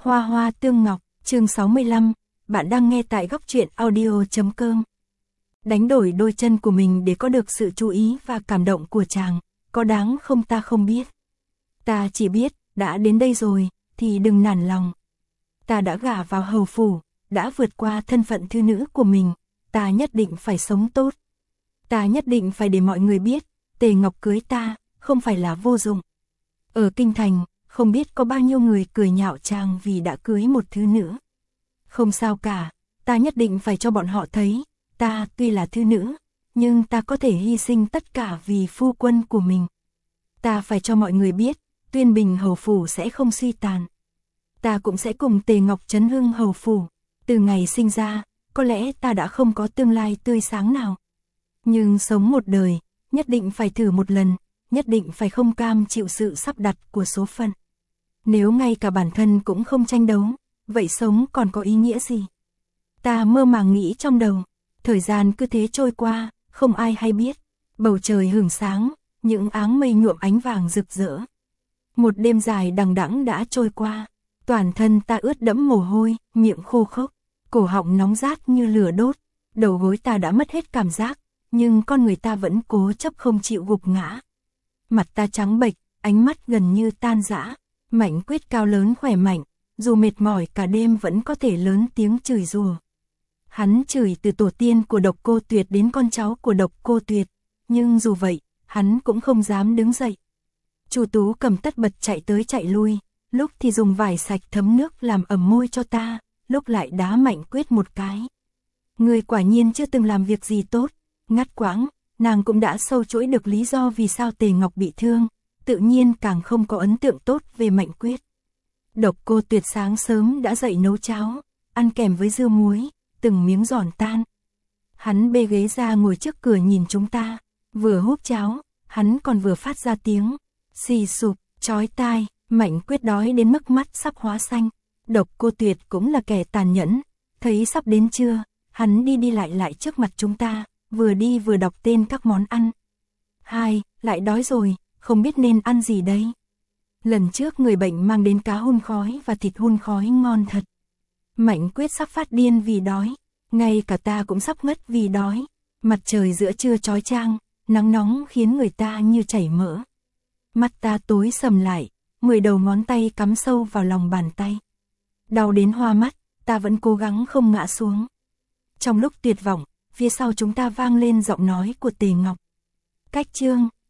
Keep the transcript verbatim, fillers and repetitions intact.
Hoa hoa tương ngọc, chương sáu mươi lăm, bạn đang nghe tại góc truyện audio chấm com. Đánh đổi đôi chân của mình để có được sự chú ý và cảm động của chàng, có đáng không ta không biết. Ta chỉ biết, đã đến đây rồi, thì đừng nản lòng. Ta đã gả vào hầu phủ, đã vượt qua thân phận thư nữ của mình, ta nhất định phải sống tốt. Ta nhất định phải để mọi người biết, Tề Ngọc cưới ta, không phải là vô dụng. Ở kinh thành, không biết có bao nhiêu người cười nhạo chàng vì đã cưới một thư nữ. Không sao cả, ta nhất định phải cho bọn họ thấy, ta tuy là thư nữ, nhưng ta có thể hy sinh tất cả vì phu quân của mình. Ta phải cho mọi người biết, Tuyên Bình hầu phủ sẽ không suy tàn. Ta cũng sẽ cùng Tề Ngọc trấn hưng hầu phủ. Từ ngày sinh ra, có lẽ ta đã không có tương lai tươi sáng nào. Nhưng sống một đời, nhất định phải thử một lần, nhất định phải không cam chịu sự sắp đặt của số phận. Nếu ngay cả bản thân cũng không tranh đấu, vậy sống còn có ý nghĩa gì? Ta mơ màng nghĩ trong đầu, thời gian cứ thế trôi qua, không ai hay biết. Bầu trời hửng sáng, những áng mây nhuộm ánh vàng rực rỡ. Một đêm dài đằng đẵng đã trôi qua, toàn thân ta ướt đẫm mồ hôi, miệng khô khốc, cổ họng nóng rát như lửa đốt, đầu gối ta đã mất hết cảm giác, nhưng con người ta vẫn cố chấp không chịu gục ngã. Mặt ta trắng bệch, ánh mắt gần như tan rã. Mạnh Quyết cao lớn khỏe mạnh, dù mệt mỏi cả đêm vẫn có thể lớn tiếng chửi rủa. Hắn chửi từ tổ tiên của Độc Cô Tuyệt đến con cháu của Độc Cô Tuyệt, nhưng dù vậy, hắn cũng không dám đứng dậy. Chu Tú cầm tất bật chạy tới chạy lui, lúc thì dùng vải sạch thấm nước làm ẩm môi cho ta, lúc lại đá Mạnh Quyết một cái. Người quả nhiên chưa từng làm việc gì tốt. Ngắt quãng, nàng cũng đã sâu chuỗi được lý do vì sao Tề Ngọc bị thương, tự nhiên càng không có ấn tượng tốt về Mạnh Quyết. Độc Cô Tuyệt sáng sớm đã dậy nấu cháo, ăn kèm với dưa muối, từng miếng giòn tan. Hắn bê ghế ra ngồi trước cửa nhìn chúng ta, vừa húp cháo, hắn còn vừa phát ra tiếng xì sụp, chói tai. Mạnh Quyết đói đến mức mắt sắp hóa xanh. Độc Cô Tuyệt cũng là kẻ tàn nhẫn, thấy sắp đến trưa, hắn đi đi lại lại trước mặt chúng ta, vừa đi vừa đọc tên các món ăn. Hai, lại đói rồi, không biết nên ăn gì đây. Lần trước người bệnh mang đến cá hun khói và thịt hun khói ngon thật. Mạnh Quyết sắp phát điên vì đói, ngay cả ta cũng sắp ngất vì đói. Mặt trời giữa trưa chói chang, nắng nóng khiến người ta như chảy mỡ. Mắt ta tối sầm lại, mười đầu ngón tay cắm sâu vào lòng bàn tay. Đau đến hoa mắt, ta vẫn cố gắng không ngã xuống. Trong lúc tuyệt vọng, phía sau chúng ta vang lên giọng nói của Tề Ngọc. Cách chương